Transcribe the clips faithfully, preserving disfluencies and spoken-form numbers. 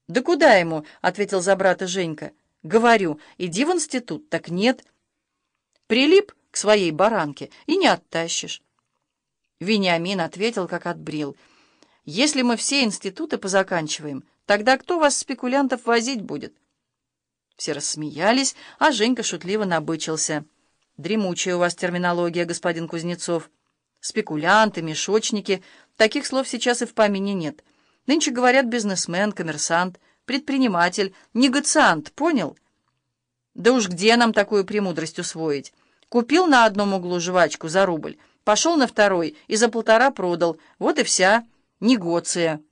«Да куда ему?» — ответил за брата Женька. «Говорю, иди в институт». Так нет. Прилип к своей баранке и не оттащишь. Вениамин ответил, как отбрил. «Если мы все институты позаканчиваем, тогда кто вас, спекулянтов, возить будет?» Все рассмеялись, а Женька шутливо набычился. «Дремучая у вас терминология, господин Кузнецов. Спекулянты, мешочники. Таких слов сейчас и в помине нет. Нынче говорят бизнесмен, коммерсант, предприниматель, негациант, понял? Да уж где нам такую премудрость усвоить? Купил на одном углу жвачку за рубль, пошел на второй и за полтора продал. Вот и вся негоция».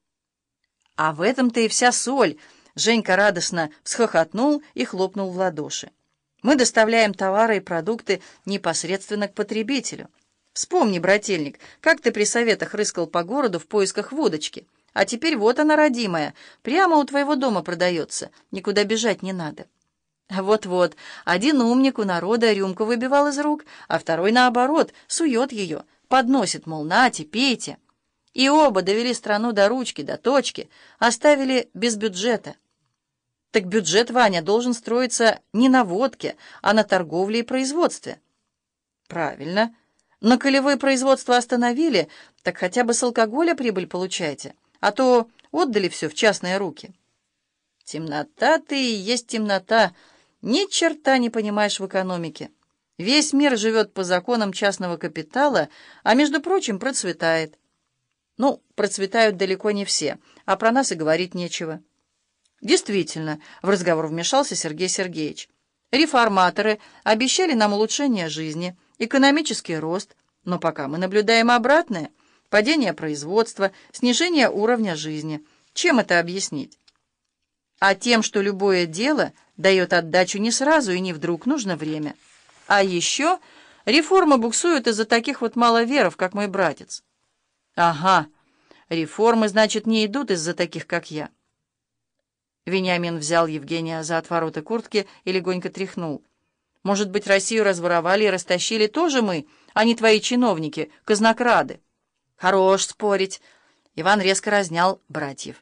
«А в этом-то и вся соль!» Женька радостно всхохотнул и хлопнул в ладоши. «Мы доставляем товары и продукты непосредственно к потребителю. Вспомни, брательник, как ты при советах рыскал по городу в поисках водочки. А теперь вот она, родимая, прямо у твоего дома продается, никуда бежать не надо». Вот-вот, один умник у народа рюмку выбивал из рук, а второй, наоборот, сует ее, подносит, мол, нате, пейте. И оба довели страну до ручки, до точки, оставили без бюджета. Так бюджет, Ваня, должен строиться не на водке, а на торговле и производстве. Правильно. Но коли вы производство остановили, так хотя бы с алкоголя прибыль получайте, а то отдали все в частные руки. Темнота ты и есть темнота. Ни черта не понимаешь в экономике. Весь мир живет по законам частного капитала, а, между прочим, процветает. Ну, процветают далеко не все, а про нас и говорить нечего. Действительно, в разговор вмешался Сергей Сергеевич. Реформаторы обещали нам улучшение жизни, экономический рост, но пока мы наблюдаем обратное — падение производства, снижение уровня жизни. Чем это объяснить? А тем, что любое дело дает отдачу не сразу и не вдруг, нужно время. А еще реформы буксуют из-за таких вот маловеров, как мой братец. Ага, реформы, значит, не идут из-за таких, как я. Вениамин взял Евгения за отвороты куртки и легонько тряхнул. «Может быть, Россию разворовали и растащили тоже мы, а не твои чиновники, казнокрады?» «Хорош спорить!» Иван резко разнял братьев.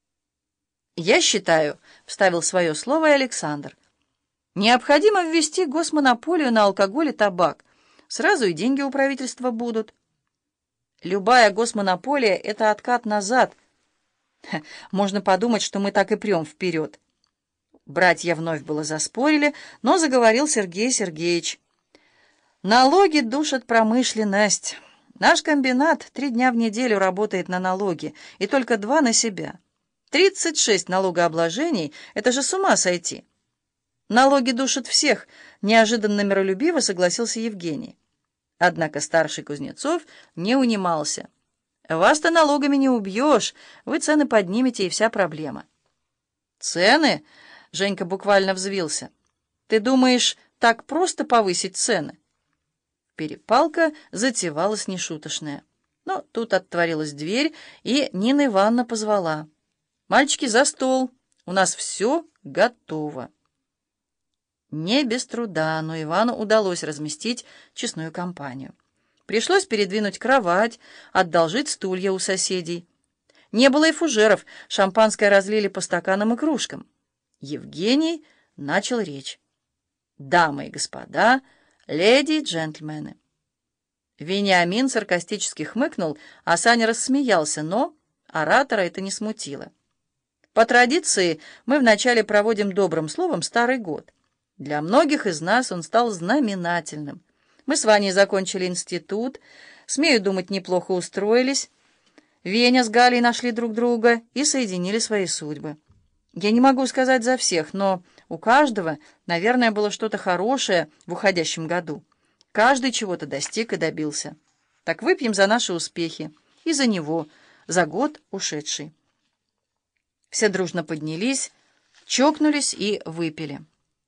«Я считаю», — вставил свое слово и Александр, «необходимо ввести госмонополию на алкоголь и табак. Сразу и деньги у правительства будут». «Любая госмонополия — это откат назад. Ха, можно подумать, что мы так и прем вперед». Братья вновь было заспорили, но заговорил Сергей Сергеевич. «Налоги душат промышленность. Наш комбинат три дня в неделю работает на налоги, и только два на себя. Тридцать шесть налогообложений — это же с ума сойти». «Налоги душат всех», — неожиданно миролюбиво согласился Евгений. Однако старший Кузнецов не унимался. «Вас-то налогами не убьешь, вы цены поднимете, и вся проблема». «Цены?» — Женька буквально взвился. «Ты думаешь, так просто повысить цены?» Перепалка затевалась нешуточная. Но тут отворилась дверь, и Нина Ивановна позвала: «Мальчики, за стол, у нас все готово». Не без труда, но Ивану удалось разместить честную компанию. Пришлось передвинуть кровать, одолжить стулья у соседей. Не было и фужеров, шампанское разлили по стаканам и кружкам. Евгений начал речь. «Дамы и господа, леди и джентльмены». Вениамин саркастически хмыкнул, а Саня рассмеялся, но оратора это не смутило. «По традиции мы вначале проводим добрым словом Старый год. Для многих из нас он стал знаменательным. Мы с Ваней закончили институт, смею думать, неплохо устроились. Веня с Галей нашли друг друга и соединили свои судьбы. Я не могу сказать за всех, но у каждого, наверное, было что-то хорошее в уходящем году. Каждый чего-то достиг и добился. Так выпьем за наши успехи и за него, за год ушедший». Все дружно поднялись, чокнулись и выпили.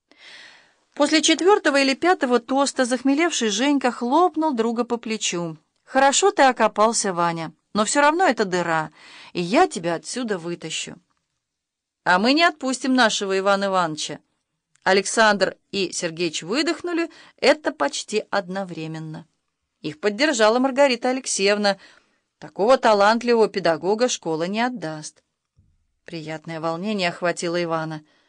После четвертого или пятого тоста захмелевший Женька хлопнул друга по плечу. «Хорошо ты окопался, Ваня, но все равно это дыра, и я тебя отсюда вытащу». «А мы не отпустим нашего Ивана Ивановича». Александр и Сергеич выдохнули это почти одновременно. Их поддержала Маргарита Алексеевна. Такого талантливого педагога школа не отдаст. Приятное волнение охватило Ивана.